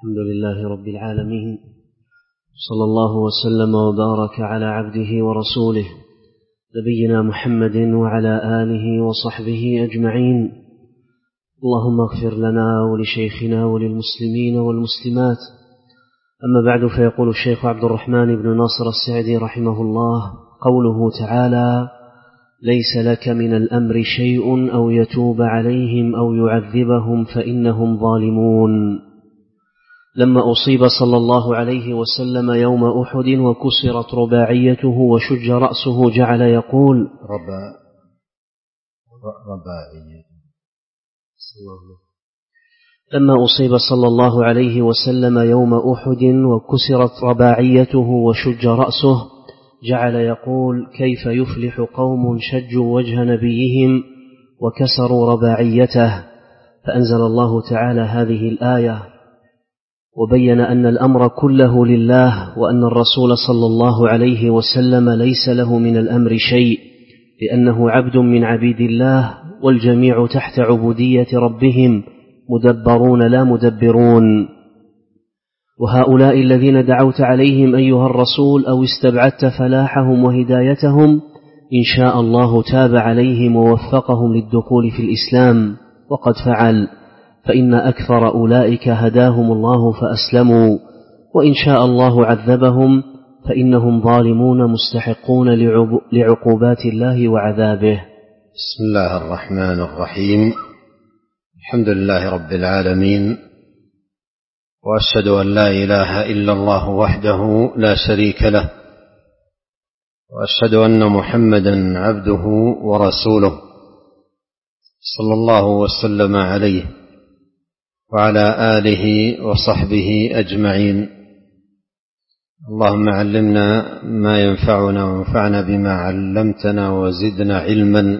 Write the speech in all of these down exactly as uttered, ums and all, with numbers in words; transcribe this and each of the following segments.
الحمد لله رب العالمين، صلى الله وسلم وبارك على عبده ورسوله نبينا محمد وعلى آله وصحبه أجمعين. اللهم اغفر لنا ولشيخنا وللمسلمين والمسلمات. أما بعد، فيقول الشيخ عبد الرحمن بن ناصر السعدي رحمه الله: قوله تعالى: ليس لك من الأمر شيء أو يتوب عليهم أو يعذبهم فإنهم ظالمون. لما أصيب صلى الله عليه وسلم يوم أحد وكسرت رباعيته وشج رأسه جعل يقول ربا رباعيته لما أصيب صلى الله عليه وسلم يوم أحد وكسرت رباعيته وشج رأسه جعل يقول: كيف يفلح قوم شجوا وجه نبيهم وكسروا رباعيته؟ فأنزل الله تعالى هذه الآية وبين أن الأمر كله لله، وأن الرسول صلى الله عليه وسلم ليس له من الأمر شيء، لأنه عبد من عبيد الله، والجميع تحت عبودية ربهم، مدبرون لا مدبرون. وهؤلاء الذين دعوت عليهم أيها الرسول أو استبعدت فلاحهم وهدايتهم، إن شاء الله تاب عليهم ووفقهم للدخول في الإسلام، وقد فعل، فإن أكثر أولئك هداهم الله فأسلموا، وإن شاء الله عذبهم فإنهم ظالمون مستحقون لعقوبات الله وعذابه. بسم الله الرحمن الرحيم. الحمد لله رب العالمين، وأشهد أن لا إله إلا الله وحده لا شريك له، وأشهد أن محمدا عبده ورسوله صلى الله وسلم عليه وعلى آله وصحبه أجمعين. اللهم علمنا ما ينفعنا وانفعنا بما علمتنا وزدنا علما،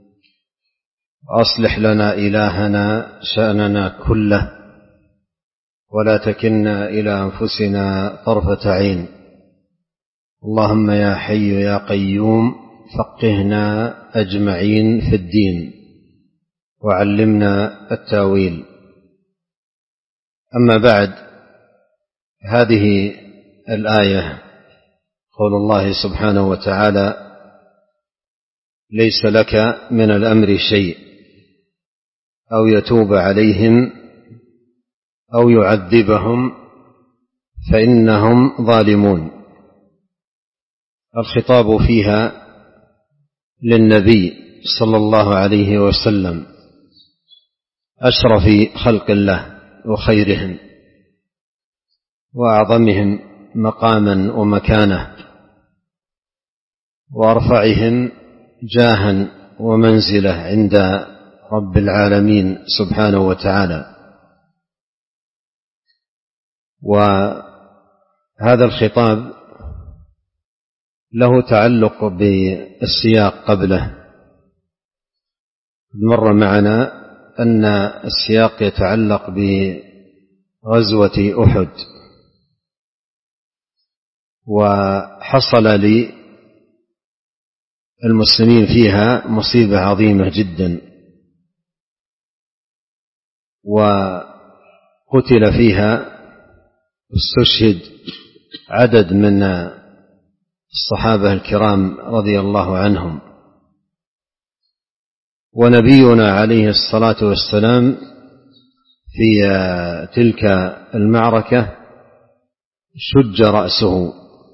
وأصلح لنا إلهنا شأننا كله، ولا تكلنا إلى أنفسنا طرفة عين. اللهم يا حي يا قيوم فقهنا أجمعين في الدين، وعلمنا التاويل. أما بعد، هذه الآية قول الله سبحانه وتعالى: ليس لك من الأمر شيء أو يتوب عليهم أو يعذبهم فإنهم ظالمون. الخطاب فيها للنبي صلى الله عليه وسلم، أشرف خلق الله وخيرهم وأعظمهم مقاما ومكانة وأرفعهم جاها ومنزلة عند رب العالمين سبحانه وتعالى. وهذا الخطاب له تعلق بالسياق قبله. مر معنا أن السياق يتعلق بغزوة أحد، وحصل للمسلمين فيها مصيبة عظيمة جدا، وقتل فيها استشهد عدد من الصحابة الكرام رضي الله عنهم. ونبينا عليه الصلاة والسلام في تلك المعركة شج رأسه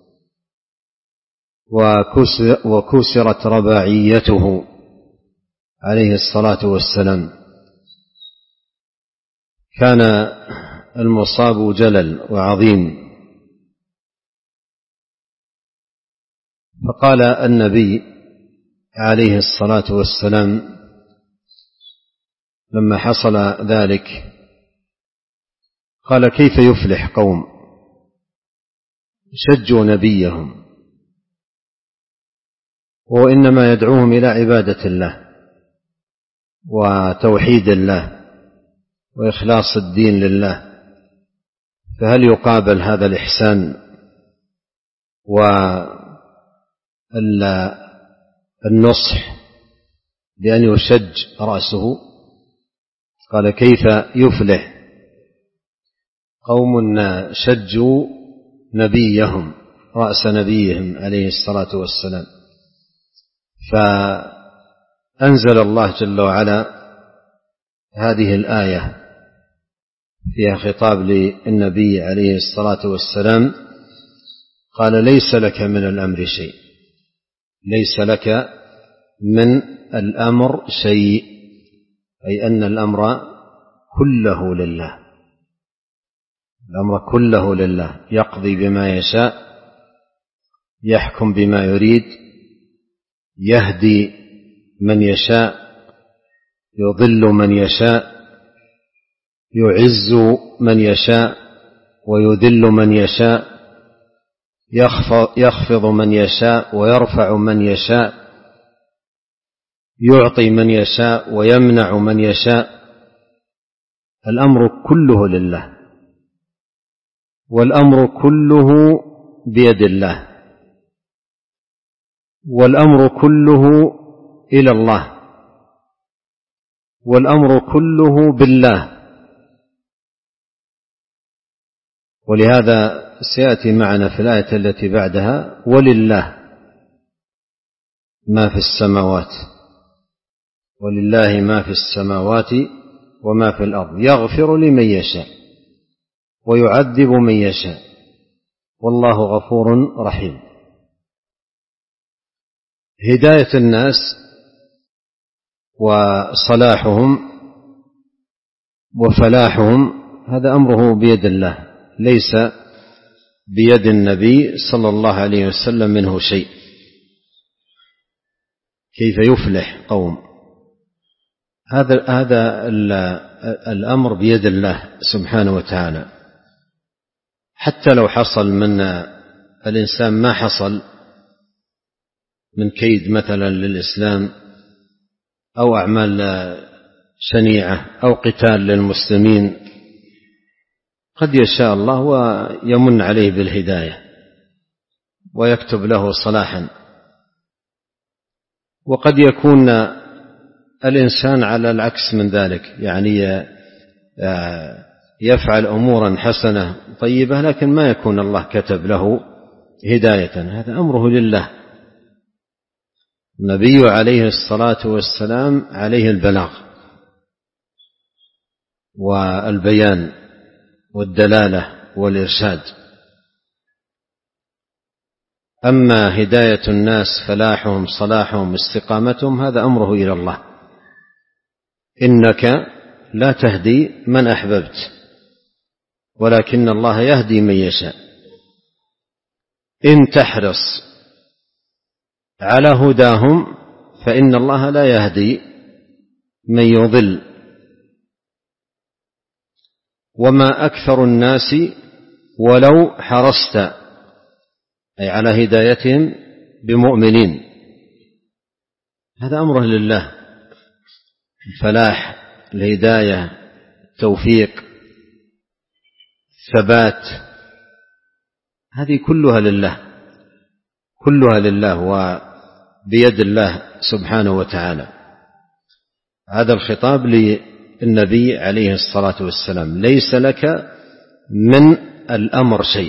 وكسرت رباعيته عليه الصلاة والسلام. كان المصاب جلل وعظيم. فقال النبي عليه الصلاة والسلام لما حصل ذلك، قال: كيف يفلح قوم شجوا نبيهم، وإنما يدعوهم إلى عبادة الله وتوحيد الله وإخلاص الدين لله، فهل يقابل هذا الإحسان والنصح بأن يشج رأسه؟ قال: كيف يفلح قوم شجوا نبيهم رأس نبيهم عليه الصلاة والسلام، فأنزل الله جل وعلا هذه الآية فيها خطاب للنبي عليه الصلاة والسلام، قال: ليس لك من الأمر شيء، ليس لك من الأمر شيء، أي أن الأمر كله لله، الأمر كله لله، يقضي بما يشاء، يحكم بما يريد، يهدي من يشاء، يضل من يشاء، يعز من يشاء ويذل من يشاء، يخفض من يشاء ويرفع من يشاء، يعطي من يشاء ويمنع من يشاء، الأمر كله لله، والأمر كله بيد الله، والأمر كله إلى الله، والأمر كله بالله. ولهذا سيأتي معنا في الآية التي بعدها: ولله ما في السماوات، ولله ما في السماوات وما في الأرض، يغفر لمن يشاء ويعذب من يشاء والله غفور رحيم. هداية الناس وصلاحهم وفلاحهم هذا أمره بيد الله، ليس بيد النبي صلى الله عليه وسلم منه شيء. كيف يفلح قوم؟ هذا هذا الأمر بيد الله سبحانه وتعالى. حتى لو حصل من الإنسان ما حصل من كيد مثلا للإسلام أو أعمال شنيعة أو قتال للمسلمين، قد يشاء الله ويمن عليه بالهداية ويكتب له صلاحا. وقد يكون الإنسان على العكس من ذلك، يعني يفعل أمورا حسنة طيبة لكن ما يكون الله كتب له هداية، هذا أمره لله. النبي عليه الصلاة والسلام عليه البلاغ والبيان والدلالة والإرشاد. أما هداية الناس فلاحهم صلاحهم استقامتهم هذا أمره إلى الله. إنك لا تهدي من أحببت ولكن الله يهدي من يشاء. إن تحرص على هداهم فإن الله لا يهدي من يضل، وما أكثر الناس ولو حرصت، أي على هدايتهم بمؤمنين. هذا أمره لله، الفلاح، الهداية، التوفيق، الثبات، هذه كلها لله، كلها لله وبيد الله سبحانه وتعالى. هذا الخطاب للنبي عليه الصلاة والسلام: ليس لك من الأمر شيء،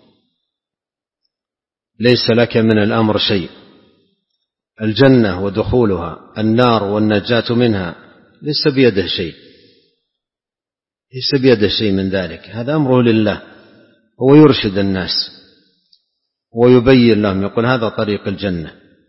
ليس لك من الأمر شيء. الجنة ودخولها، النار والنجاة منها، ليس بيده شيء، ليس بيده شيء من ذلك، هذا أمره لله. هو يرشد الناس ويبين لهم، يقول هذا طريق الجنة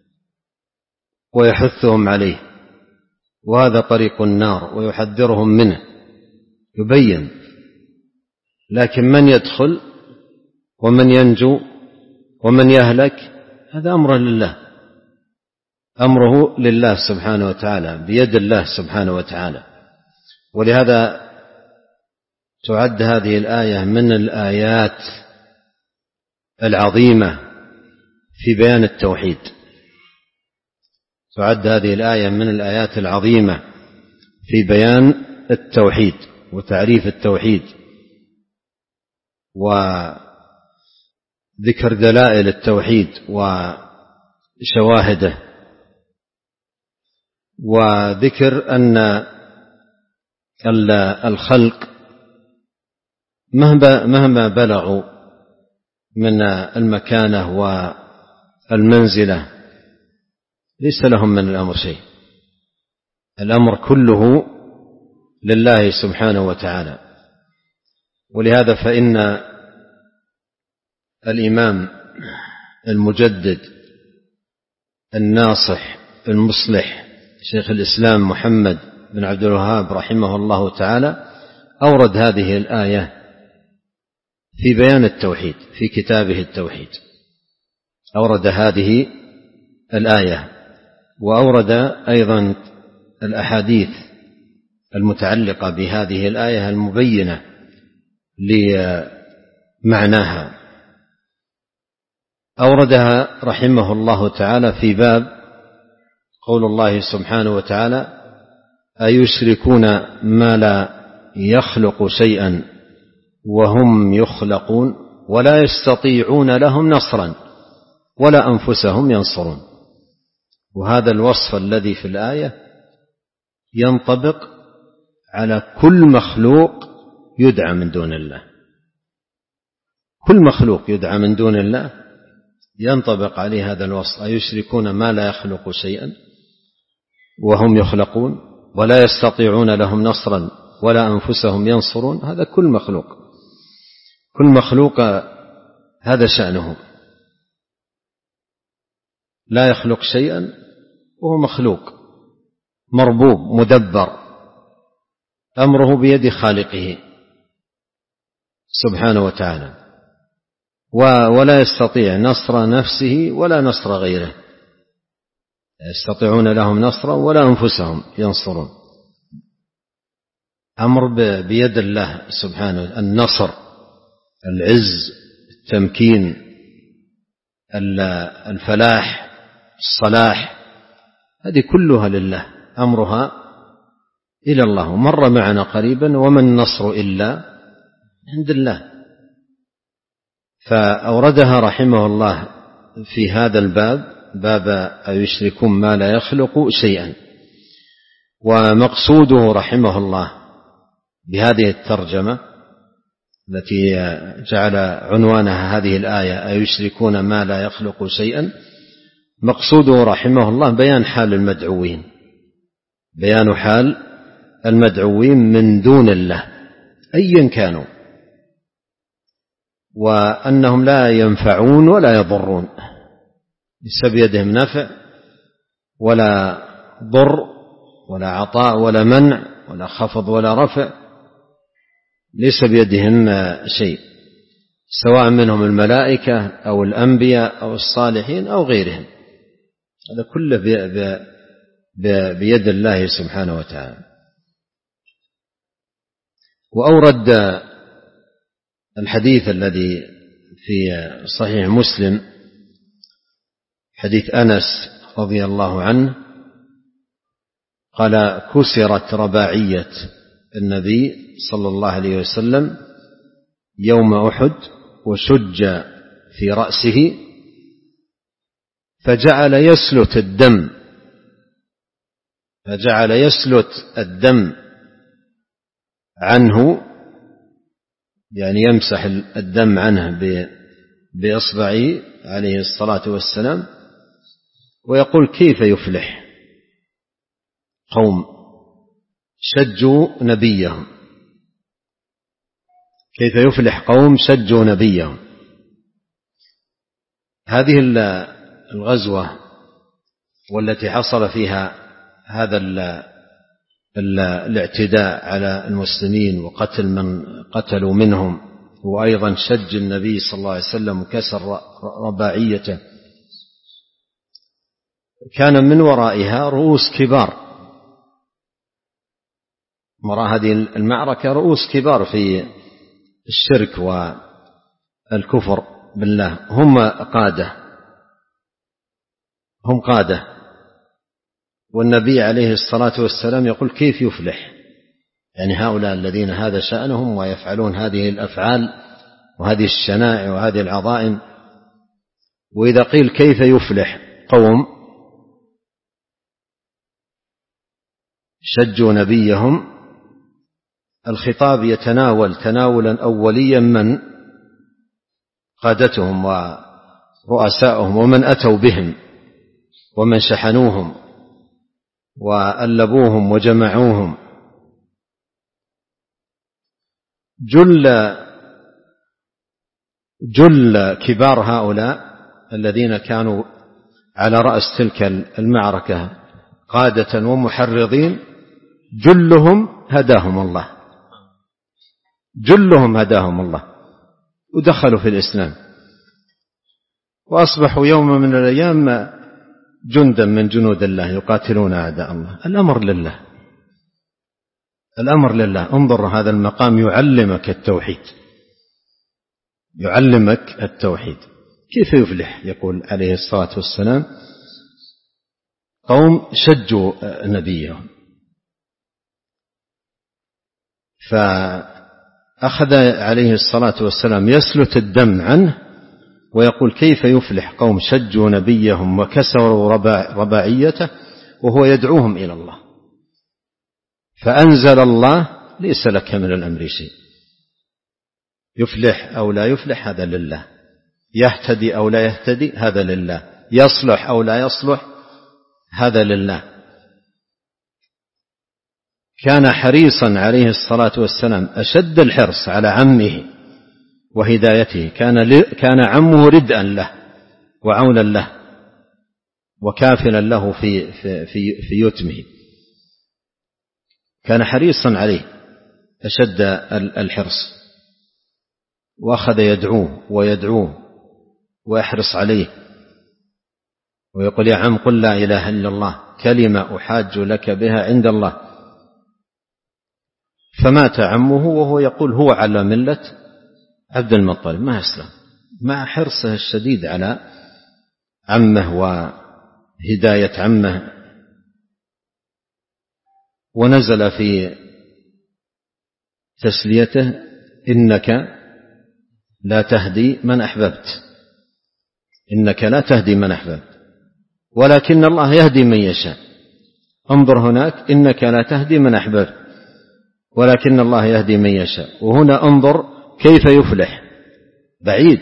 ويحثهم عليه، وهذا طريق النار ويحذرهم منه، يبين. لكن من يدخل ومن ينجو ومن يهلك هذا أمره لله، أمره لله سبحانه وتعالى، بيد الله سبحانه وتعالى. ولهذا تعد هذه الآية من الآيات العظيمة في بيان التوحيد، تعد هذه الآية من الآيات العظيمة في بيان التوحيد وتعريف التوحيد وذكر دلائل التوحيد وشواهده، وذكر أن الخلق مهما بلغوا من المكانة والمنزلة ليس لهم من الأمر شيء، الأمر كله لله سبحانه وتعالى. ولهذا فإن الإمام المجدد الناصح المصلح شيخ الإسلام محمد بن عبد الوهاب رحمه الله تعالى أورد هذه الآية في بيان التوحيد في كتابه التوحيد، أورد هذه الآية وأورد أيضا الأحاديث المتعلقة بهذه الآية المبينة لمعناها. أوردها رحمه الله تعالى في باب قول الله سبحانه وتعالى: أيشركون ما لا يخلق شيئا وهم يخلقون ولا يستطيعون لهم نصرا ولا أنفسهم ينصرون. وهذا الوصف الذي في الآية ينطبق على كل مخلوق يدعى من دون الله، كل مخلوق يدعى من دون الله ينطبق عليه هذا الوصف: أيشركون ما لا يخلق شيئا وهم يخلقون ولا يستطيعون لهم نصرا ولا أنفسهم ينصرون. هذا كل مخلوق، كل مخلوق هذا شأنه، لا يخلق شيئا وهو مخلوق مربوب مدبر، أمره بيد خالقه سبحانه وتعالى، ولا يستطيع نصر نفسه ولا نصر غيره، لا يستطيعون لهم نصرا ولا أنفسهم ينصرون. أمر بيد الله سبحانه، النصر، العز، التمكين، الفلاح، الصلاح، هذه كلها لله، أمرها إلى الله. مر معنا قريبا: وما النصر إلا عند الله. فأوردها رحمه الله في هذا الباب، باب أيشركون ما لا يخلق شيئا. ومقصوده رحمه الله بهذه الترجمة التي جعل عنوانها هذه الآية: أيشركون ما لا يخلق شيئا، مقصوده رحمه الله بيان حال المدعوين، بيان حال المدعوين من دون الله أيا كانوا، وأنهم لا ينفعون ولا يضرون، ليس بيدهم نفع ولا ضر ولا عطاء ولا منع ولا خفض ولا رفع، ليس بيدهم شيء، سواء منهم الملائكة أو الأنبياء أو الصالحين أو غيرهم، هذا كله بيد الله سبحانه وتعالى. وأورد الحديث الذي في صحيح مسلم، حديث أنس رضي الله عنه قال: كسرت رباعية النبي صلى الله عليه وسلم يوم أحد وشج في رأسه فجعل يسلت الدم فجعل يسلت الدم عنه، يعني يمسح الدم عنه بإصبعه عليه الصلاة والسلام، ويقول: كيف يفلح قوم شجوا نبيهم، كيف يفلح قوم شجوا نبيهم. هذه الغزوة والتي حصل فيها هذا الاعتداء على المسلمين وقتل من قتلوا منهم، وأيضا شج النبي صلى الله عليه وسلم وكسر رباعيته، كان من ورائها رؤوس كبار، وراء هذه المعركة رؤوس كبار في الشرك والكفر بالله، هم قادة هم قادة والنبي عليه الصلاة والسلام يقول: كيف يفلح، يعني هؤلاء الذين هذا شأنهم ويفعلون هذه الأفعال وهذه الشنائع وهذه العظائم. وإذا قيل كيف يفلح قوم شجوا نبيهم، الخطاب يتناول تناولا أوليا من قادتهم ورؤساءهم ومن أتوا بهم ومن شحنوهم وألبوهم وجمعوهم. جل جل كبار هؤلاء الذين كانوا على رأس تلك المعركة قادة ومحرضين جلهم هداهم الله، جلهم هداهم الله ودخلوا في الإسلام وأصبحوا يوم من الأيام جندا من جنود الله يقاتلون أعداء الله. الأمر لله، الأمر لله. انظر هذا المقام يعلمك التوحيد، يعلمك التوحيد. كيف يفلح؟ يقول عليه الصلاة والسلام قوم شجوا نبيهم، فأخذ عليه الصلاة والسلام يسلت الدم عنه ويقول كيف يفلح قوم شجوا نبيهم وكسروا رباعيته وهو يدعوهم إلى الله. فأنزل الله ليس لك من الأمر شيء، يفلح أو لا يفلح هذا لله، يهتدي أو لا يهتدي هذا لله، يصلح أو لا يصلح هذا لله. كان حريصا عليه الصلاة والسلام أشد الحرص على عمه وهدايته، كان كان عمه ردءا له وعونا له وكافلا له في في في, في يتمه، كان حريصا عليه أشد الحرص، وأخذ يدعوه ويدعوه ويحرص عليه ويقول يا عم قل لا إله إلا الله كلمة أحاج لك بها عند الله. فمات عمه وهو يقول هو على ملة عبد المطلب، ما أسلم، مع حرصه الشديد على عمه وهداية عمه. ونزل في تسليته إنك لا تهدي من أحببت، إنك لا تهدي من أحببت ولكن الله يهدي من يشاء. انظر هناك إنك لا تهدي من أحببت ولكن الله يهدي من يشاء، وهنا انظر كيف يفلح، بعيد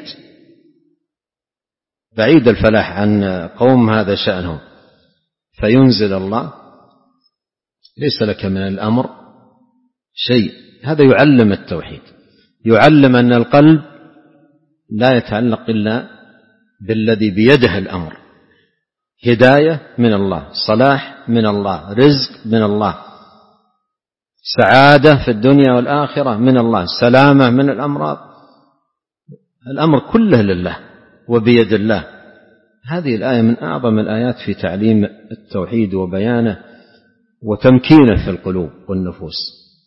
بعيد الفلاح عن قوم هذا شأنهم. فينزل الله ليس لك من الأمر شيء. هذا يعلم التوحيد، يعلم أن القلب لا يتعلق إلا بالذي بيده الأمر، هداية من الله، صلاح من الله، رزق من الله، سعادة في الدنيا والآخرة من الله، سلامة من الأمراض، الأمر كله لله وبيد الله. هذه الآية من أعظم الآيات في تعليم التوحيد وبيانه وتمكينه في القلوب والنفوس.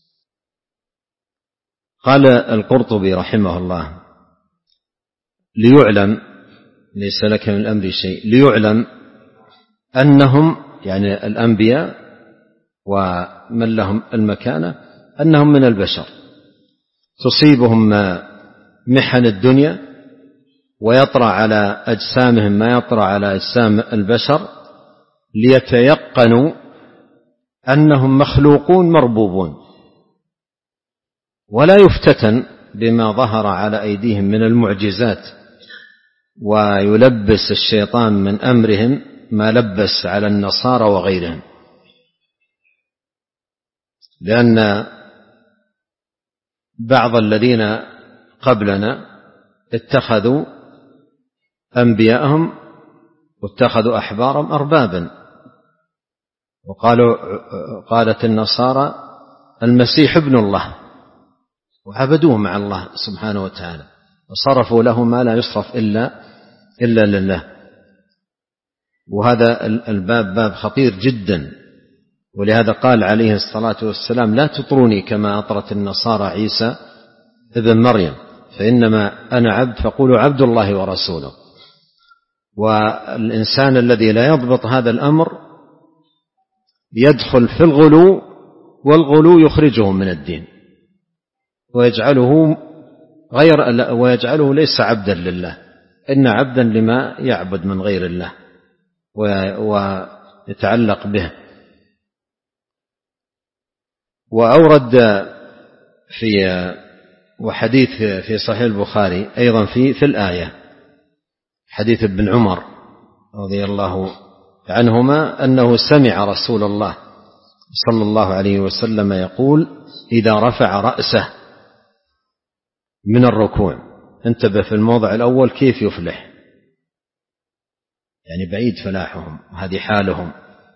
قال القرطبي رحمه الله ليعلم، ليس لك من الأمر شيء، ليعلم أنهم يعني الأنبياء ومن لهم المكانة أنهم من البشر تصيبهم محن الدنيا ويطرأ على أجسامهم ما يطرأ على أجسام البشر، ليتيقنوا أنهم مخلوقون مربوبون، ولا يفتتن بما ظهر على أيديهم من المعجزات ويلبس الشيطان من أمرهم ما لبس على النصارى وغيرهم. لأن بعض الذين قبلنا اتخذوا أنبياءهم واتخذوا أحبارهم أربابا، وقالوا قالت النصارى المسيح ابن الله، وعبدوه مع الله سبحانه وتعالى وصرفوا له ما لا يصرف إلا إلا لله. وهذا الباب باب خطير جدا، ولهذا قال عليه الصلاة والسلام لا تطروني كما أطرت النصارى عيسى ابن مريم، فإنما أنا عبد فقولوا عبد الله ورسوله. والإنسان الذي لا يضبط هذا الأمر يدخل في الغلو، والغلو يخرجه من الدين ويجعله غير ويجعله ليس عبدا لله، إن عبدا لما يعبد من غير الله ويتعلق به. وأورد في وحديث في صحيح البخاري أيضا في في الآية، حديث ابن عمر رضي الله عنهما أنه سمع رسول الله صلى الله عليه وسلم يقول: إذا رفع رأسه من الركوع. انتبه في الموضع الأول كيف يفلح، يعني بعيد فلاحهم، هذه حالهم.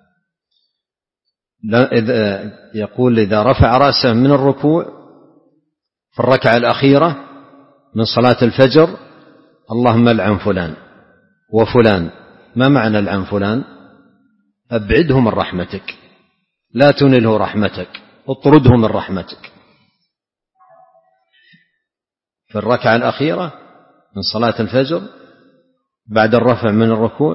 يقول: إذا رفع رأسه من الركوع في الركعة الأخيرة من صلاة الفجر: اللهم العن فلان وفلان. ما معنى العن فلان؟ أبعده من رحمتك، لا تنله رحمتك، اطرده من رحمتك. في الركعة الأخيرة من صلاة الفجر بعد الرفع من الركوع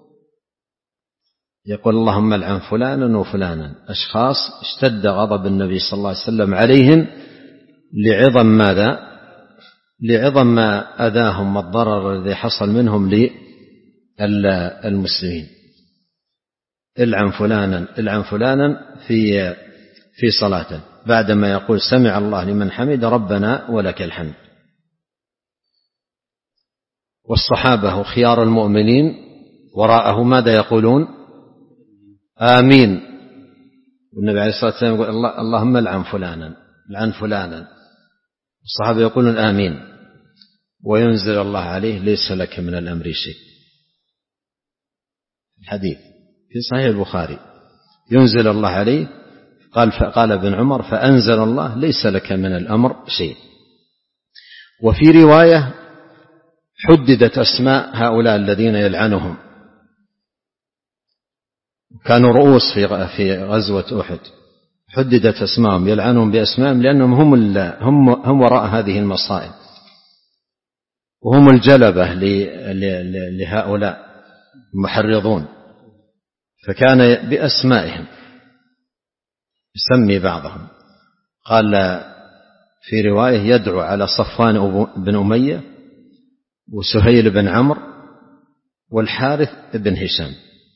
يقول: اللهم العن فلانا وفلانا، أشخاص اشتد غضب النبي صلى الله عليه وسلم عليهم لعظم ماذا؟ لعظم ما أذاهم والضرر الذي حصل منهم للمسلمين. العن فلانا العن فلانا في في صلاته بعدما يقول: سمع الله لمن حمد ربنا ولك الحمد. والصحابة خيار المؤمنين وراءه ماذا يقولون؟ آمين. والنبي عليه الصلاة والسلام يقول: اللهم العن فلانا العن فلانا. الصحابة يقولون آمين، وينزل الله عليه: ليس لك من الأمر شيء. الحديث في صحيح البخاري: ينزل الله عليه، قال فقال ابن عمر: فأنزل الله: ليس لك من الأمر شيء. وفي رواية حددت أسماء هؤلاء الذين يلعنهم، كانوا رؤوس في غزوة أحد، حددت أسماءهم يلعنهم بأسمائهم لأنهم هم هم هم وراء هذه المصائب، وهم الجلبة لهؤلاء المحرضون، فكان بأسمائهم يسمي بعضهم. قال في رواية: يدعو على صفوان بن أمية وسهيل بن عمرو والحارث بن هشام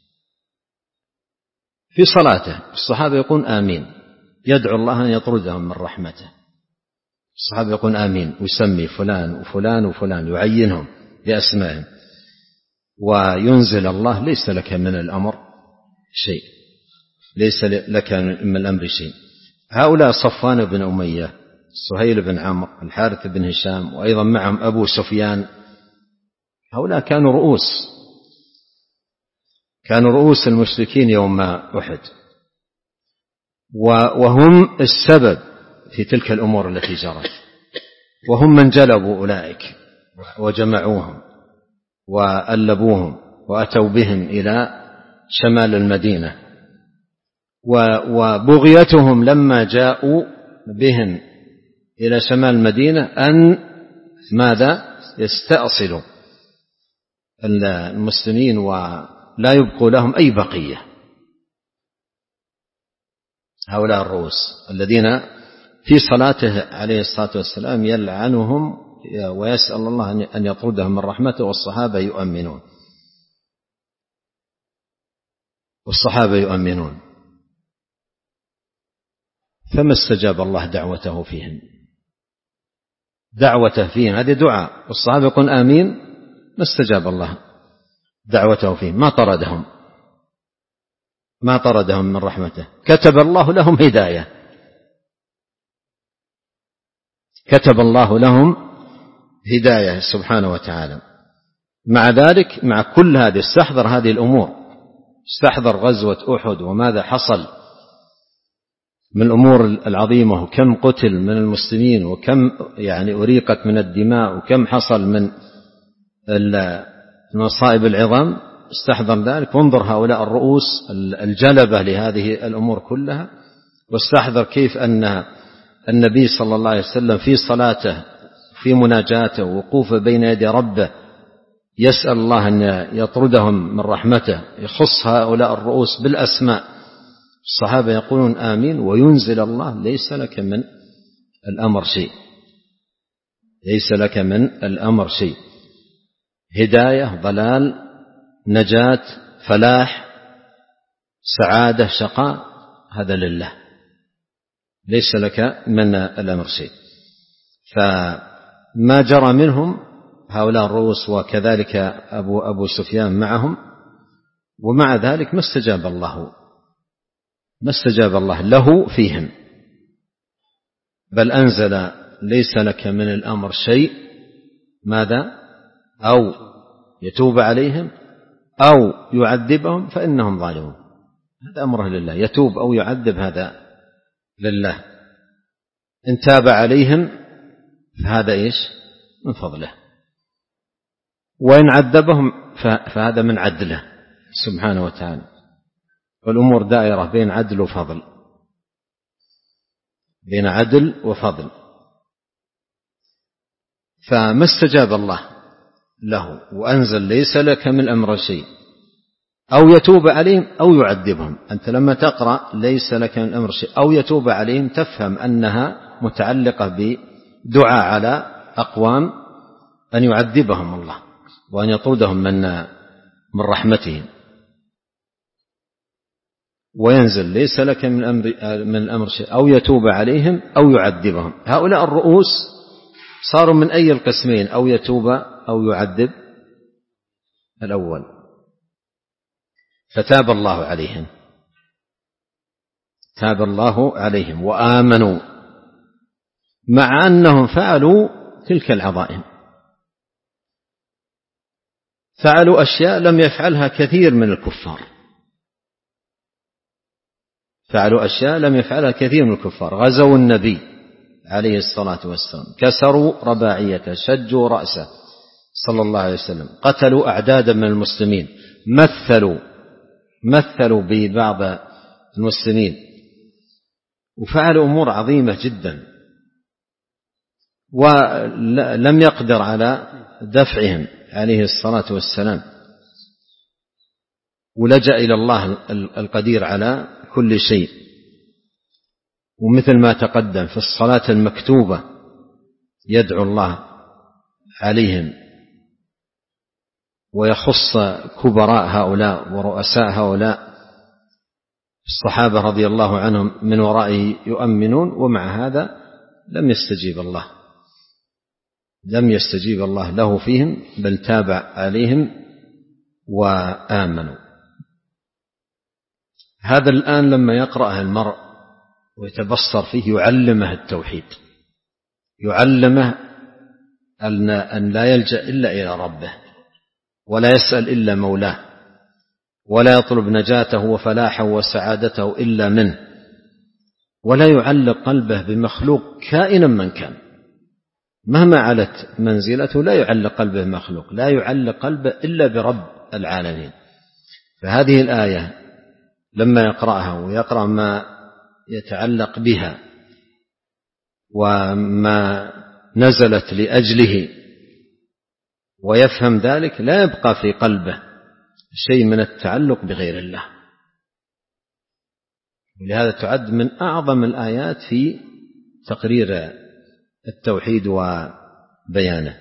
في صلاته. الصحابة يقول آمين، يدعو الله أن يطردهم من رحمته. الصحابة يقول آمين، ويسمي فلان وفلان وفلان، يعينهم بأسمائهم، وينزل الله: ليس لك من الأمر شيء، ليس لك من الأمر شيء. هؤلاء صفوان بن أمية، سهيل بن عمرو، الحارث بن هشام، وأيضا معهم أبو سفيان، هؤلاء كانوا رؤوس كانوا رؤوس المشركين يوم أحد، وهم السبب في تلك الأمور التي جرت، وهم من جلبوا أولئك وجمعوهم وألبوهم وأتوا بهم إلى شمال المدينة. وبغيتهم لما جاءوا بهم إلى شمال المدينة أن ماذا؟ يستأصلوا المسلمين ولا يبقوا لهم أي بقية. هؤلاء الرؤوس الذين في صلاته عليه الصلاة والسلام يلعنهم ويسأل الله أن يطردهم من رحمته، والصحابة يؤمنون والصحابة يؤمنون فما استجاب الله دعوته فيهم دعوته فيهم هذه دعاء، والصحابة يقول آمين، ما استجاب الله دعوته فيهم، ما طردهم ما طردهم من رحمته، كتب الله لهم هداية، كتب الله لهم هداية سبحانه وتعالى. مع ذلك مع كل هذه استحضر هذه الأمور، استحضر غزوة أحد وماذا حصل من الأمور العظيمة، وكم قتل من المسلمين، وكم يعني أريقت من الدماء، وكم حصل من المصائب العظام. استحضر ذلك، وانظر هؤلاء الرؤوس الجلبة لهذه الأمور كلها، واستحضر كيف أن النبي صلى الله عليه وسلم في صلاته في مناجاته ووقوفه بين يدي ربه يسأل الله أن يطردهم من رحمته، يخص هؤلاء الرؤوس بالأسماء. الصحابة يقولون آمين، وينزل الله: ليس لك من الأمر شيء، ليس لك من الأمر شيء. هداية، ضلال، نجاة، فلاح، سعادة، شقاء، هذا لله. ليس لك من الأمر شيء. فما جرى منهم هؤلاء الرؤوس وكذلك أبو, أبو سفيان معهم، ومع ذلك ما استجاب الله ما استجاب الله له فيهم، بل أنزل ليس لك من الأمر شيء، ماذا؟ أو يتوب عليهم أو يعذبهم فإنهم ظالمون. هذا أمره لله، يتوب أو يعذب هذا لله. إن تاب عليهم فهذا إيش؟ من فضله، وإن عذبهم فهذا من عدله سبحانه وتعالى. والأمور دائرة بين عدل وفضل، بين عدل وفضل. فما استجاب الله له وأنزل ليس لك من الأمر شيء أو يتوب عليهم أو يعذبهم. أنت لما تقرأ ليس لك من الأمر شيء أو يتوب عليهم تفهم أنها متعلقة بدعاء على أقوام أن يعذبهم الله وأن يطردهم من من رحمته. وينزل ليس لك من الأمر من الأمر شيء أو يتوب عليهم أو يعذبهم. هؤلاء الرؤوس صاروا من أي القسمين؟ أو يتوب أو يعذب؟ الأول. فتاب الله عليهم، تاب الله عليهم وآمنوا، مع أنهم فعلوا تلك العظائم، فعلوا أشياء لم يفعلها كثير من الكفار، فعلوا أشياء لم يفعلها كثير من الكفار. غزوا النبي عليه الصلاة والسلام، كسروا رباعيته، شجوا رأسه صلى الله عليه وسلم، قتلوا أعدادا من المسلمين، مثلوا مثلوا ببعض المسلمين، وفعلوا أمور عظيمة جدا، ولم يقدر على دفعهم عليه الصلاة والسلام، ولجأ إلى الله القدير على كل شيء. ومثل ما تقدم في الصلاة المكتوبة يدعو الله عليهم ويخص كبراء هؤلاء ورؤساء هؤلاء. الصحابة رضي الله عنهم من ورائه يؤمنون، ومع هذا لم يستجيب الله لم يستجيب الله له فيهم، بل تاب عليهم وآمنوا. هذا الآن لما يقرأه المرء ويتبصر فيه يعلمه التوحيد، يعلمه أن لا يلجأ إلا إلى ربه، ولا يسأل إلا مولاه، ولا يطلب نجاته وفلاحه وسعادته إلا منه، ولا يعلق قلبه بمخلوق كائنا من كان، مهما علت منزلته لا يعلق قلبه بمخلوق، لا يعلق قلبه إلا برب العالمين. فهذه الآية لما يقرأها ويقرأ ما يتعلق بها وما نزلت لأجله ويفهم ذلك، لا يبقى في قلبه شيء من التعلق بغير الله. ولهذا تعد من أعظم الآيات في تقرير التوحيد وبيانه.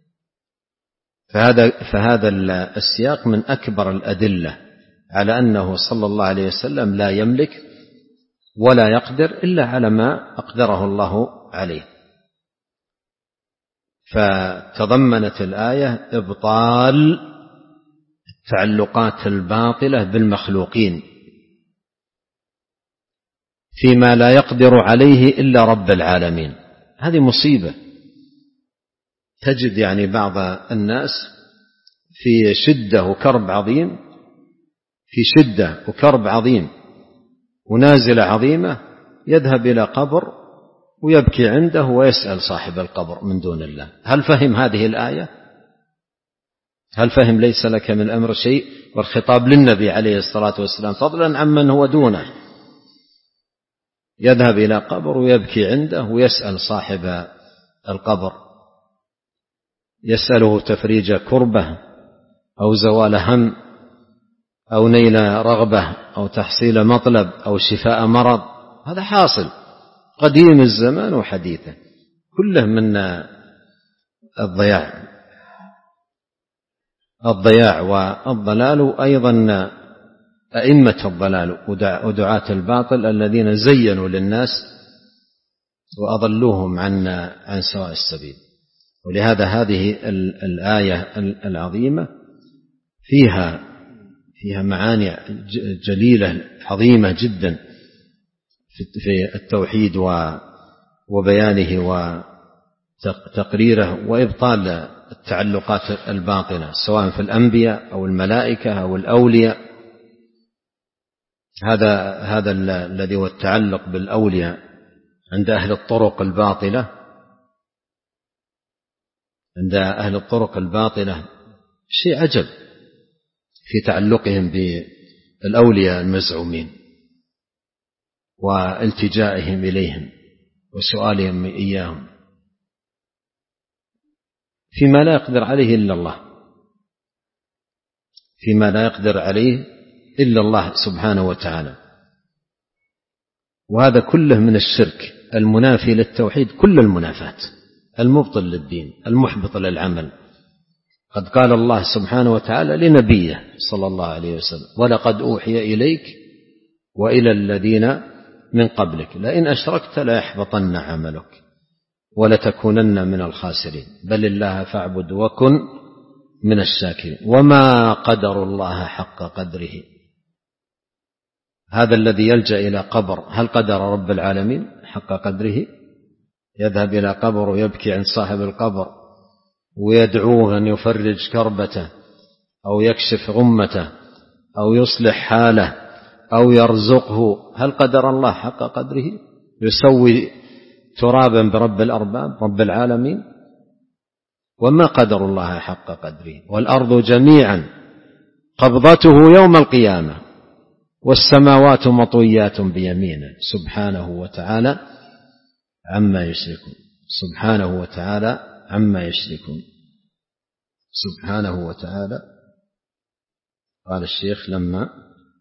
فهذا فهذا السياق من أكبر الأدلة على أنه صلى الله عليه وسلم لا يملك ولا يقدر إلا على ما أقدره الله عليه. فتضمنت الآية إبطال التعلقات الباطلة بالمخلوقين فيما لا يقدر عليه إلا رب العالمين. هذه مصيبة. تجد يعني بعض الناس في شدة وكرب عظيم، في شدة وكرب عظيم ونازلة عظيمة، يذهب إلى قبر ويبكي عنده ويسأل صاحب القبر من دون الله. هل فهم هذه الآية؟ هل فهم ليس لك من الأمر شيء؟ والخطاب للنبي عليه الصلاة والسلام فضلا عمن هو دونه. يذهب إلى قبر ويبكي عنده ويسأل صاحب القبر، يسأله تفريج كربة أو زوال هم أو نيل رغبة أو تحصيل مطلب أو شفاء مرض. هذا حاصل قديم الزمان وحديثه، كله من الضياع الضياع والضلال. أيضا أئمة الضلال ودعاة الباطل الذين زينوا للناس وأضلوهم عن عن سواء السبيل. ولهذا هذه الآية العظيمة فيها فيها معاني جليلة عظيمة جدا في التوحيد وبيانه وتقريره وإبطال التعلقات الباطلة سواء في الأنبياء أو الملائكة أو الأولياء. هذا هذا الذي هو التعلق بالأولياء عند أهل الطرق الباطلة عند أهل الطرق الباطلة شيء عجب في تعلقهم بالأولياء المزعومين والتجائهم إليهم وسؤالهم إياهم فيما لا يقدر عليه إلا الله فيما لا يقدر عليه إلا الله سبحانه وتعالى. وهذا كله من الشرك المنافي للتوحيد كل المنافاة المبطل للدين المحبط للعمل. قد قال الله سبحانه وتعالى لنبيه صلى الله عليه وسلم: ولقد أوحي إليك وإلى الذين من قبلك لئن أشركت ليحبطن عملك ولتكونن من الخاسرين بل الله فاعبد وكن من الشاكرين وما قدر الله حق قدره. هذا الذي يلجأ إلى قبر هل قدر رب العالمين حق قدره؟ يذهب إلى قبر ويبكي عن صاحب القبر ويدعوه أن يفرج كربته أو يكشف غمته أو يصلح حاله أو يرزقه، هل قدر الله حق قدره؟ يسوي ترابا برب الأرباب رب العالمين؟ وما قدر الله حق قدره. والأرض جميعا قبضته يوم القيامة والسماوات مطويات بيمينه سبحانه وتعالى عما يشركون سبحانه وتعالى عما يشركون سبحانه وتعالى. قال الشيخ لما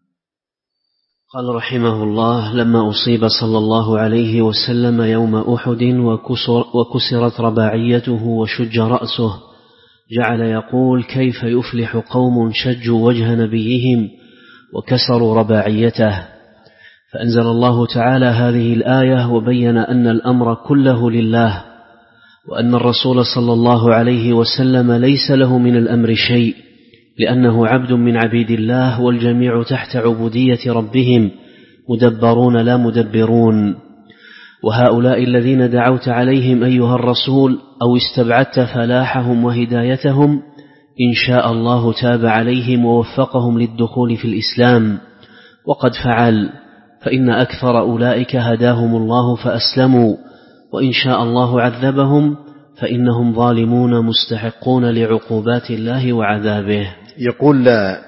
قال رحمه الله: لما أصيب صلى الله عليه وسلم يوم أحد وكسر وكسرت رباعيته وشج رأسه جعل يقول: كيف يفلح قوم شجوا وجه نبيهم وكسروا رباعيته. فأنزل الله تعالى هذه الآية وبين أن الأمر كله لله، وأن الرسول صلى الله عليه وسلم ليس له من الأمر شيء، لأنه عبد من عبيد الله والجميع تحت عبودية ربهم مدبرون لا مدبرون. وهؤلاء الذين دعوت عليهم أيها الرسول أو استبعدت فلاحهم وهدايتهم إن شاء الله تاب عليهم ووفقهم للدخول في الإسلام، وقد فعل، فإن أكثر أولئك هداهم الله فأسلموا، وإن شاء الله عذبهم فإنهم ظالمون مستحقون لعقوبات الله وعذابه. يقول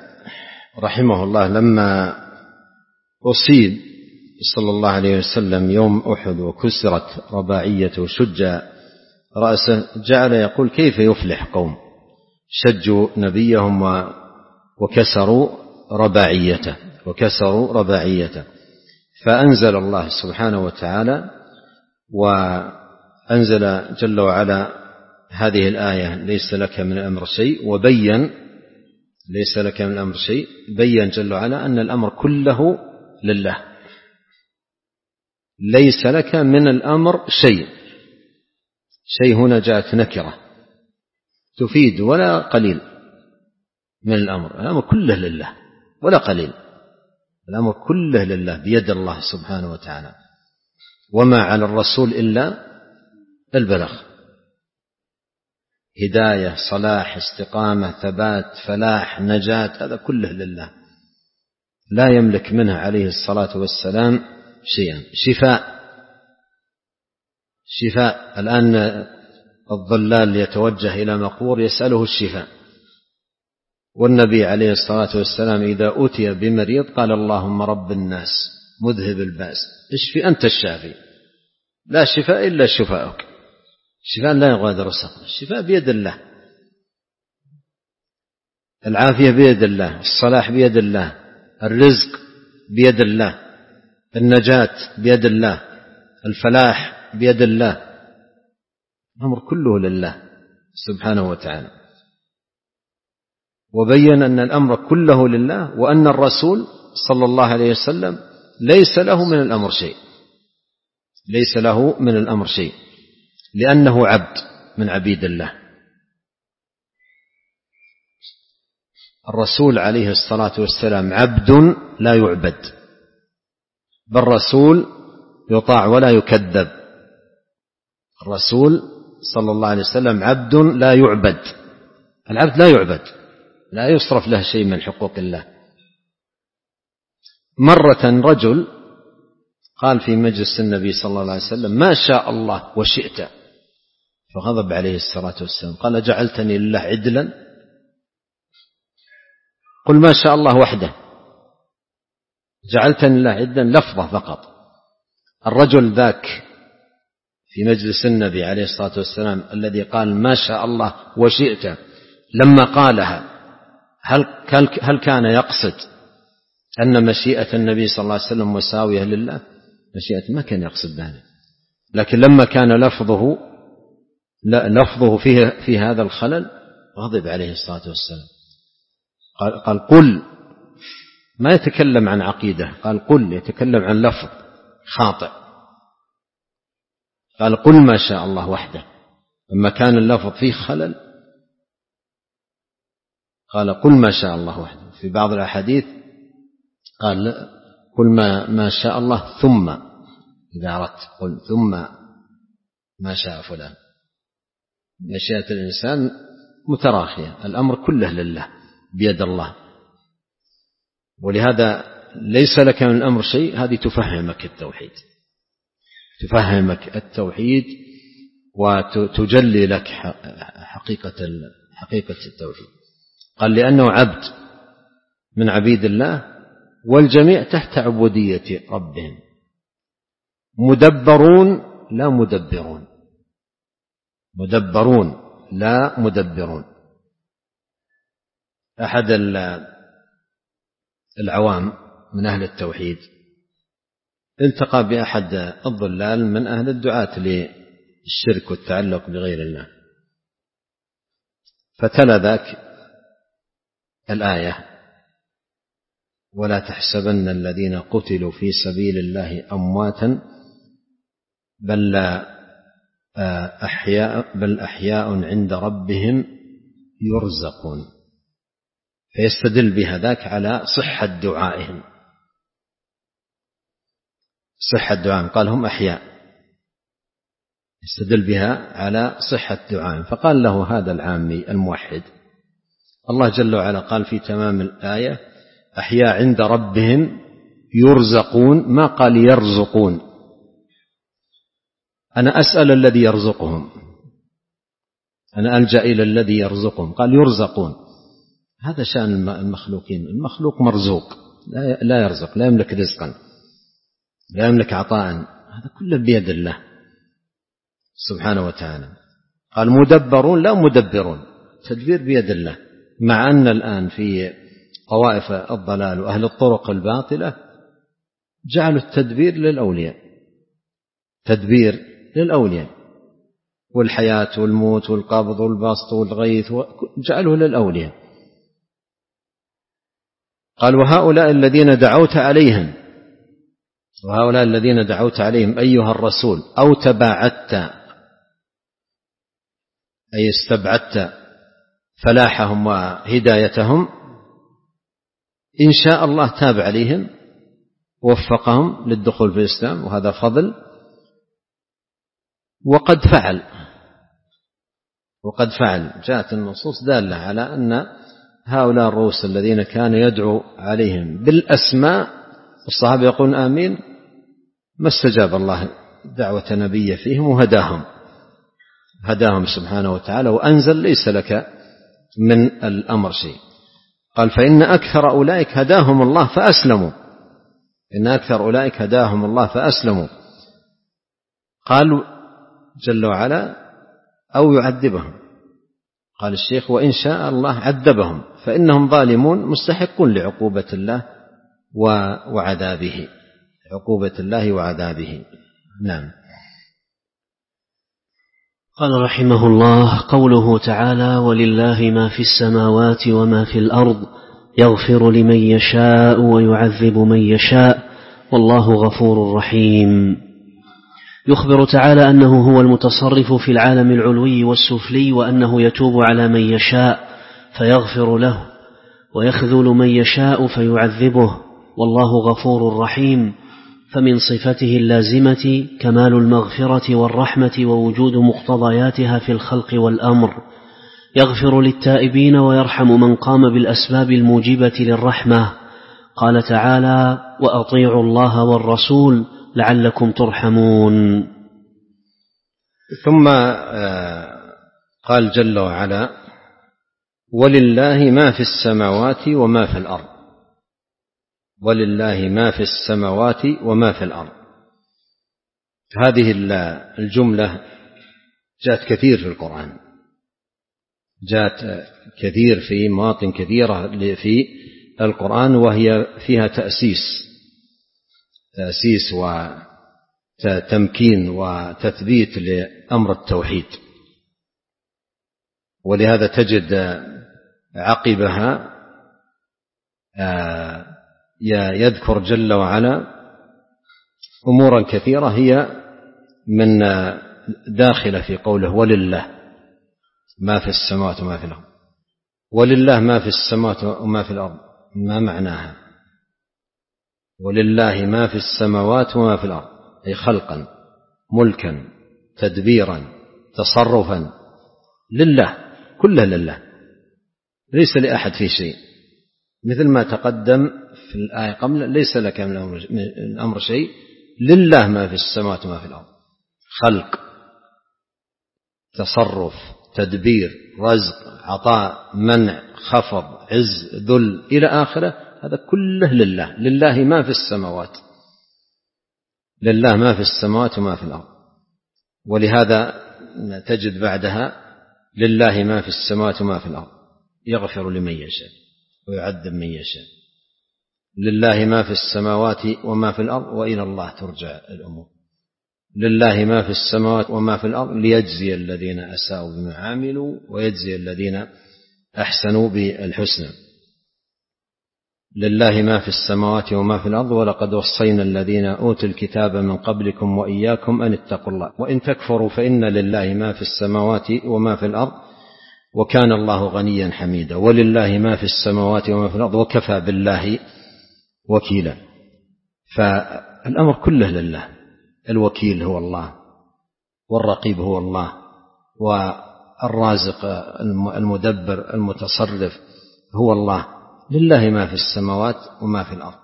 رحمه الله: لما أصيب صلى الله عليه وسلم يوم أحد وكسرت رباعيته وشج رأسه جعل يقول: كيف يفلح قوم شجوا نبيهم وكسروا رباعيته وكسروا رباعيته. فأنزل الله سبحانه وتعالى وأنزل جل وعلا هذه الآية: ليس لك من الأمر شيء، وبين ليس لك من الأمر شيء بين جل وعلا أن الأمر كله لله. ليس لك من الأمر شيء، شيء هنا جاءت نكرة تفيد ولا قليل من الأمر، الأمر كله لله ولا قليل، الأمر كله لله بيد الله سبحانه وتعالى. وما على الرسول إلا البلاغ، هداية، صلاح، استقامة، ثبات، فلاح، نجاة، هذا كله لله، لا يملك منها عليه الصلاة والسلام شيئا. شفاء شفاء الآن الضلال يتوجه إلى مقبور يسأله الشفاء، والنبي عليه الصلاة والسلام إذا أتي بمريض قال: اللهم رب الناس مذهب الباس اشفي أنت الشافي لا شفاء إلا شفاءك. الشفاء لا يغادر سقما، الشفاء بيد الله، العافية بيد الله، الصلاح بيد الله، الرزق بيد الله، النجاة بيد الله، الفلاح بيد الله، الأمر كله لله سبحانه وتعالى. وبين أن الأمر كله لله، وأن الرسول صلى الله عليه وسلم ليس له من الأمر شيء، ليس له من الأمر شيء، لأنه عبد من عبيد الله. الرسول عليه الصلاة والسلام عبد لا يعبد، بل رسول يطاع ولا يكذب. الرسول صلى الله عليه وسلم عبد لا يعبد، العبد لا يعبد، لا يصرف له شيء من حقوق الله. مرة رجل قال في مجلس النبي صلى الله عليه وسلم: ما شاء الله وشئت، فغضب عليه الصلاة والسلام قال: جعلتني لله عدلا؟ قل ما شاء الله وحده، جعلتني لله عدلا لفظة فقط. الرجل ذاك في مجلس النبي عليه الصلاة والسلام الذي قال ما شاء الله وشئت، لما قالها هل, هل كان يقصد أن مشيئة النبي صلى الله عليه وسلم مساوية لله؟ مشيئة ما كان يقصد ذلك، لكن لما كان لفظه لا لفظه فيه في هذا الخلل غضب عليه الصلاة والسلام. قال, قال قل، ما يتكلم عن عقيدة، قال قل، يتكلم عن لفظ خاطئ. قال قل ما شاء الله وحده، لما كان اللفظ فيه خلل قال قل ما شاء الله وحده. في بعض الأحاديث قال قل ما, ما شاء الله ثم، إذا أردت قل ثم ما شاء فلان. مشيئة الإنسان متراخية، الأمر كله لله بيد الله، ولهذا ليس لك من الأمر شيء. هذه تفهمك التوحيد، تفهمك التوحيد وتجلي لك حقيقة حقيقة التوحيد. قال لأنه عبد من عبيد الله، والجميع تحت عبودية ربهم، مدبرون لا مدبرون، مدبرون لا مدبرون. أحد العوام من أهل التوحيد التقى بأحد الضلال من أهل الدعاة للشرك والتعلق بغير الله، فتلا ذاك الآية: ولا تحسبن الذين قتلوا في سبيل الله أمواتا بل أحياء بل أحياء عند ربهم يرزقون. فيستدل بهذاك على صحة دعائهم، صحة دعائهم، قال هم أحياء، يستدل بها على صحة دعائهم. فقال له هذا العامي الموحد: الله جل وعلا قال في تمام الآية أحياء عند ربهم يرزقون، ما قال يرزقون. أنا أسأل الذي يرزقهم، أنا ألجأ إلى الذي يرزقهم، قال يرزقون. هذا شأن المخلوقين، المخلوق مرزوق لا يرزق، لا يملك رزقا، لا يملك عطاء، هذا كله بيد الله سبحانه وتعالى. قال مدبرون لا مدبرون، تدبير بيد الله. مع أن الآن في طوائف الضلال وأهل الطرق الباطلة جعلوا التدبير للأولياء، تدبير للأولياء، والحياة والموت والقبض والبسط والغيث جعلوه للأولياء. قال وهؤلاء الذين دعوت عليهم، وهؤلاء الذين دعوت عليهم أيها الرسول أو تباعدت، أي استبعدت فلاحهم وهدايتهم، إن شاء الله تاب عليهم ووفقهم للدخول في الإسلام، وهذا فضل. وقد فعل وقد فعل جاءت النصوص دالة على أن هؤلاء الرؤوس الذين كان يدعو عليهم بالأسماء، الصحابة يقولون آمين، ما استجاب الله دعوة نبي فيهم وهداهم، هداهم سبحانه وتعالى وأنزل ليس لك من الأمر شيء. قال فإن أكثر أولئك هداهم الله فأسلموا، إن أكثر أولئك هداهم الله فأسلموا. قالوا جل وعلا أو يعذبهم، قال الشيخ وإن شاء الله عذبهم، فإنهم ظالمون مستحقون لعقوبة الله وعذابه، عقوبة الله وعذابه. نعم. قال رحمه الله: قوله تعالى: ولله ما في السماوات وما في الأرض يغفر لمن يشاء ويعذب من يشاء والله غفور رحيم. يخبر تعالى أنه هو المتصرف في العالم العلوي والسفلي، وأنه يتوب على من يشاء فيغفر له، ويخذل من يشاء فيعذبه، والله غفور رحيم. فمن صفته اللازمة كمال المغفرة والرحمة ووجود مقتضياتها في الخلق والأمر. يغفر للتائبين ويرحم من قام بالأسباب الموجبة للرحمة. قال تعالى: وأطيعوا الله والرسول لعلكم ترحمون. ثم قال جل وعلا: ولله ما في السماوات وما في الأرض. ولله ما في السماوات وما في الأرض. هذه الجملة جاءت كثير في القرآن، جاءت كثير في مواطن كثيرة في القرآن، وهي فيها تأسيس تأسيس وتمكين وتثبيت لأمر التوحيد. ولهذا تجد عقبها يذكر جل وعلا أمورا كثيرة هي من داخلة في قوله: ولله ما في السماوات وما في الأرض. ولله ما في السماوات وما في الأرض، ما معناها؟ ولله ما في السماوات وما في الأرض، أي خلقا، ملكا، تدبيرا، تصرفا، لله، كله لله، ليس لأحد في شيء، مثل ما تقدم في الآية قبل: ليس لك من الأمر شيء. لله ما في السماوات وما في الأرض، خلق، تصرف، تدبير، رزق، عطاء، منع، خفض، عز، ذل، إلى آخره، هذا كله لله. لله ما في السماوات، لله ما في السماوات وما في الأرض. ولهذا تجد بعدها: لله ما في السماوات وما في الأرض، يغفر لمن يشاء ويعذب من يشاء. لله ما في السماوات وما في الأرض وإلى الله ترجع الأمور. لله ما في السماوات وما في الأرض ليجزي الذين أساءوا بما عملوا ويجزي الذين أحسنوا بالحسنى. لله ما في السماوات وما في الأرض ولقد وصينا الذين أوتوا الكتاب من قبلكم وإياكم أن اتقوا الله وإن تكفروا فإن لله ما في السماوات وما في الأرض وكان الله غنيا حميدا. ولله ما في السماوات وما في الأرض وكفى بالله وكيلا. فالأمر كله لله. الوكيل هو الله، والرقيب هو الله، والرازق المدبر المتصرف هو الله. لله ما في السماوات وما في الأرض.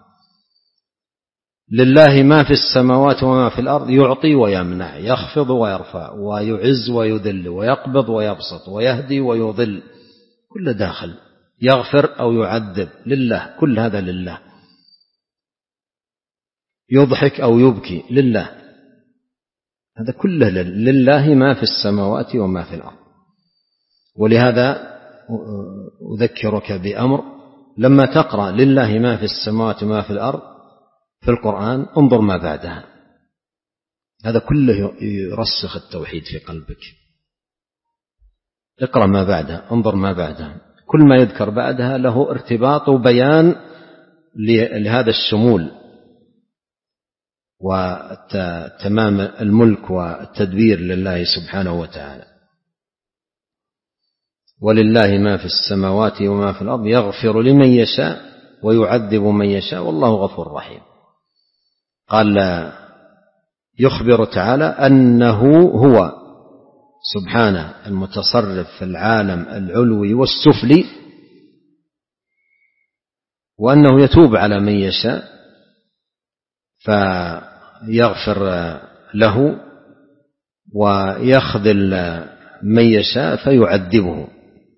لله ما في السماوات وما في الأرض، يعطي ويمنع، يخفض ويرفع، ويعز ويذل، ويقبض ويبسط، ويهدي ويضل، كل داخل. يغفر أو يعذب، لله، كل هذا لله. يضحك أو يبكي، لله، هذا كله لله ما في السماوات وما في الأرض. ولهذا أذكرك بأمر: لما تقرأ لله ما في السماوات وما في الأرض في القرآن انظر ما بعدها، هذا كله يرسخ التوحيد في قلبك. اقرأ ما بعدها، انظر ما بعدها، كل ما يذكر بعدها له ارتباط وبيان لهذا الشمول وتمام الملك والتدبير لله سبحانه وتعالى. ولله ما في السماوات وما في الأرض يغفر لمن يشاء ويعذب من يشاء والله غفور رحيم. قال يخبر تعالى أنه هو سبحانه المتصرف في العالم العلوي والسفلي، وأنه يتوب على من يشاء فيغفر له، ويخذل من يشاء فيعذبه.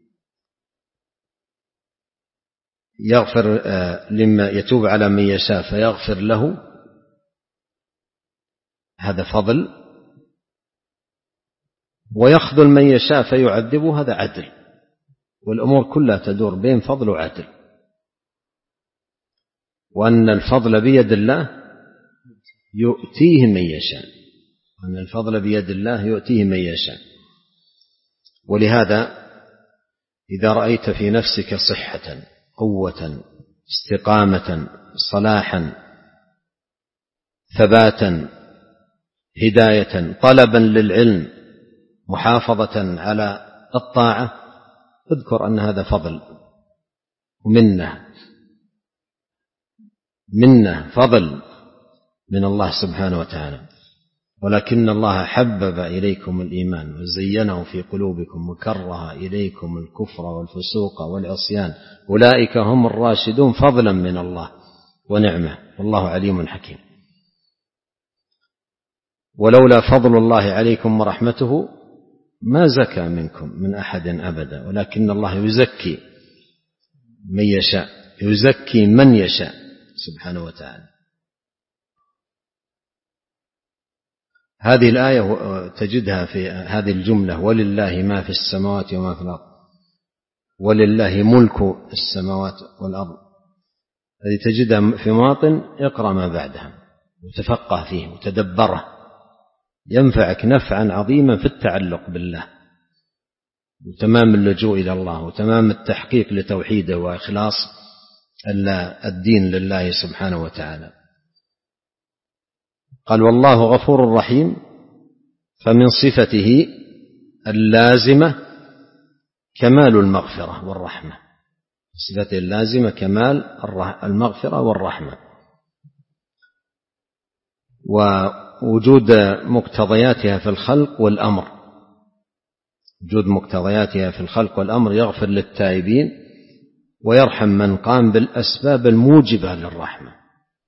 يغفر لما يتوب على من يشاء فيغفر له، هذا فضل، ويخذل من يشاء فيعذبه، هذا عدل. والأمور كلها تدور بين فضل وعدل، وأن الفضل بيد الله يؤتيه من يشاء، وأن الفضل بيد الله يؤتيه من يشاء. ولهذا إذا رأيت في نفسك صحة، قوة، استقامة، صلاحا، ثباتا، هداية، طلبا للعلم، محافظة على الطاعة، اذكر أن هذا فضل ومنة، منة فضل من الله سبحانه وتعالى. ولكن الله حبب إليكم الإيمان وزينه في قلوبكم وكره إليكم الكفر والفسوق والعصيان أولئك هم الراشدون فضلا من الله ونعمة والله عليم حكيم. ولولا فضل الله عليكم ورحمته ما زكى منكم من أحد أبدا، ولكن الله يزكي من يشاء، يزكي من يشاء سبحانه وتعالى. هذه الآية تجدها في هذه الجملة: ولله ما في السماوات وما في الأرض، ولله ملك السماوات والأرض، هذه تجدها في مواطن. اقرأ ما بعدها وتفقه فيه وتدبره، ينفعك نفعا عظيما في التعلق بالله وتمام اللجوء إلى الله وتمام التحقيق لتوحيده وإخلاص الدين لله سبحانه وتعالى. قال والله غفور رحيم، فمن صفته اللازمة كمال المغفرة والرحمة، صفته اللازمة كمال المغفرة والرحمة، ووجود مقتضياتها في الخلق والأمر، وجود مقتضياتها في الخلق والأمر يغفر للتائبين ويرحم من قام بالأسباب الموجبة للرحمة.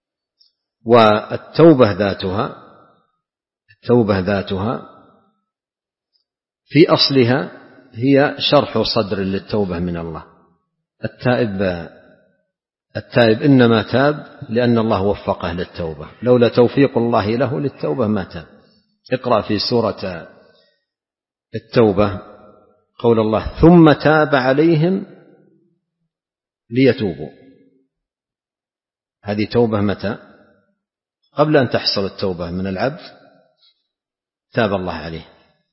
والتوبة ذاتها التوبة ذاتها في أصلها هي شرح صدر للتوبة من الله. التائب التائب إنما تاب لأن الله وفقه للتوبة، لولا توفيق الله له للتوبة ما تاب. اقرأ في سورة التوبة قول الله: ثم تاب عليهم ليتوبوا. هذه توبة متى؟ قبل أن تحصل التوبة من العبد تاب الله عليه.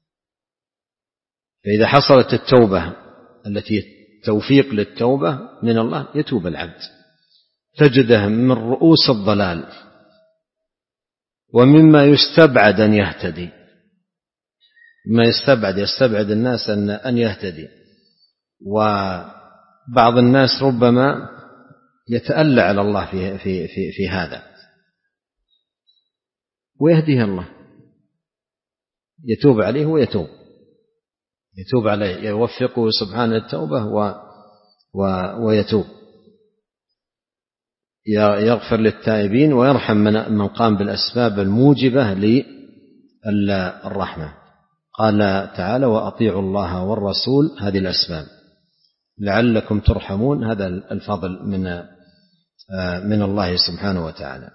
فإذا حصلت التوبة التي توفيق للتوبة من الله يتوب العبد، تجده من رؤوس الضلال ومما يستبعد أن يهتدي، ما يستبعد يستبعد الناس أن يهتدي. وبعض الناس ربما يتألى على الله في, في, في, في هذا ويهديه الله، يتوب عليه ويتوب يتوب عليه، يوفقه سبحانه التوبة و و ويتوب، يغفر للتائبين ويرحم من قام بالأسباب الموجبة للرحمة. قال تعالى: وأطيعوا الله والرسول، هذه الأسباب لعلكم ترحمون، هذا الفضل من من الله سبحانه وتعالى.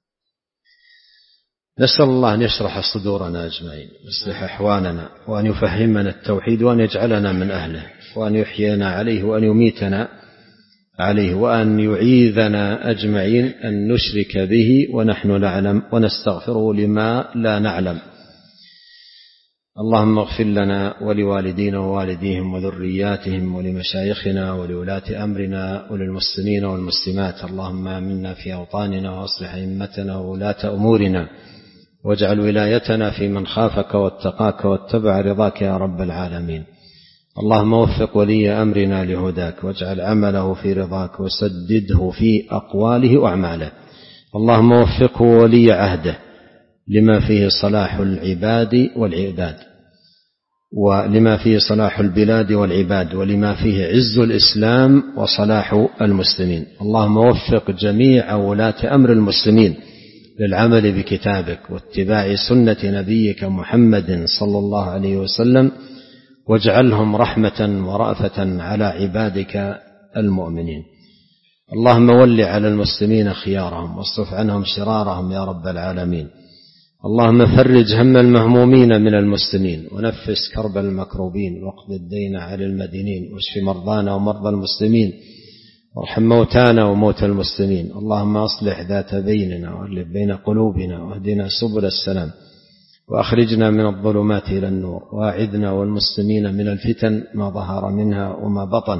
نسأل الله أن يشرح صدورنا أجمعين، يصلح أحوالنا، وأن يفهمنا التوحيد، وأن يجعلنا من أهله، وأن يحيينا عليه، وأن يميتنا عليه، وأن يعيذنا أجمعين أن نشرك به ونحن نعلم، ونستغفره لما لا نعلم. اللهم اغفر لنا ولوالدينا ووالديهم وذرياتهم ولمشايخنا ولولاة أمرنا وللمسلمين والمسلمات. اللهم آمنا في أوطاننا وأصلح أئمتنا وولاة أمورنا، واجعل ولايتنا في من خافك واتقاك واتبع رضاك يا رب العالمين. اللهم وفق ولي أمرنا لهداك، واجعل عمله في رضاك، وسدده في أقواله وأعماله. اللهم وفقه ولي عهده لما فيه صلاح العباد والعباد، ولما فيه صلاح البلاد والعباد، ولما فيه عز الإسلام وصلاح المسلمين. اللهم وفق جميع ولاة أمر المسلمين للعمل بكتابك واتباع سنة نبيك محمد صلى الله عليه وسلم، واجعلهم رحمة ورأفة على عبادك المؤمنين. اللهم ول على المسلمين خيارهم واصرف عنهم شرارهم يا رب العالمين. اللهم فرج هم المهمومين من المسلمين، ونفس كرب المكروبين، واقض الدين على المدينين، واشف مرضانا ومرضى المسلمين، وارحم موتانا وموتى المسلمين. اللهم أصلح ذات بيننا وألف بين قلوبنا، واهدنا سبل السلام، وأخرجنا من الظلمات إلى النور، وأعذنا والمسلمين من الفتن ما ظهر منها وما بطن.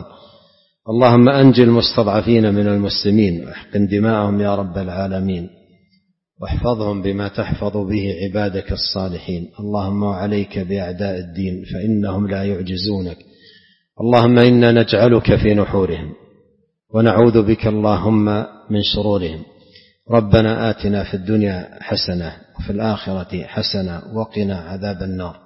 اللهم أنجِ المستضعفين من المسلمين، واحقن دماءهم يا رب العالمين. واحفظهم بما تحفظ به عبادك الصالحين. اللهم وعليك بأعداء الدين فإنهم لا يعجزونك. اللهم إنا نجعلك في نحورهم ونعوذ بك اللهم من شرورهم. ربنا آتنا في الدنيا حسنة وفي الآخرة حسنة وقنا عذاب النار.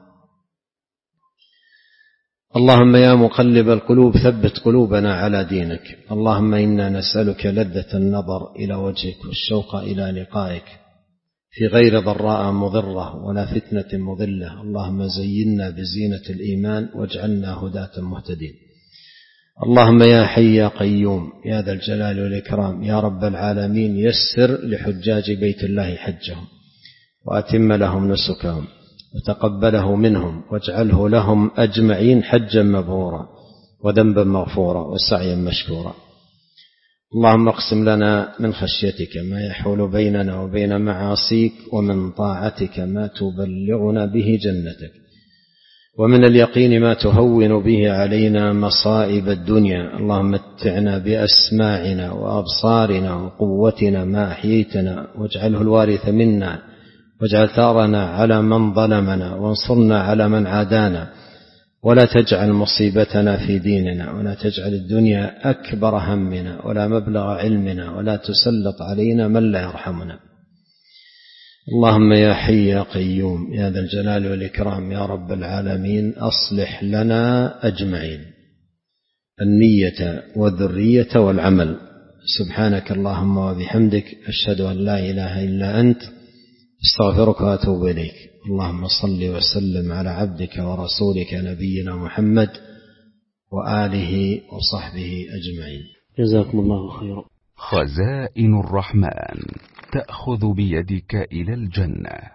اللهم يا مقلب القلوب ثبت قلوبنا على دينك. اللهم إنا نسألك لذة النظر إلى وجهك والشوق إلى لقائك في غير ضراء مضرة ولا فتنة مضلة. اللهم زينا بزينة الإيمان واجعلنا هداة مهتدين. اللهم يا حي يا قيوم يا ذا الجلال والإكرام يا رب العالمين يسر لحجاج بيت الله حجهم وأتم لهم نسكهم وتقبله منهم واجعله لهم أجمعين حجا مبرورا وذنبا مغفورا وسعيا مشكورا. اللهم اقسم لنا من خشيتك ما يحول بيننا وبين معاصيك ومن طاعتك ما تبلغنا به جنتك ومن اليقين ما تهون به علينا مصائب الدنيا. اللهم متعنا بأسماعنا وأبصارنا وقوتنا ما أحييتنا واجعله الوارث منا واجعل ثارنا على من ظلمنا وانصرنا على من عادانا ولا تجعل مصيبتنا في ديننا ولا تجعل الدنيا أكبر همنا ولا مبلغ علمنا ولا تسلط علينا من لا يرحمنا. اللهم يا حي يا قيوم يا ذا الجلال والإكرام يا رب العالمين أصلح لنا أجمعين النية والذرية والعمل. سبحانك اللهم وبحمدك أشهد أن لا إله إلا أنت استغفرك وأتوب إليك. اللهم صل وسلم على عبدك ورسولك نبينا محمد وآله وصحبه أجمعين. جزاكم الله خيرا. خزائن الرحمن تأخذ بيدك إلى الجنة.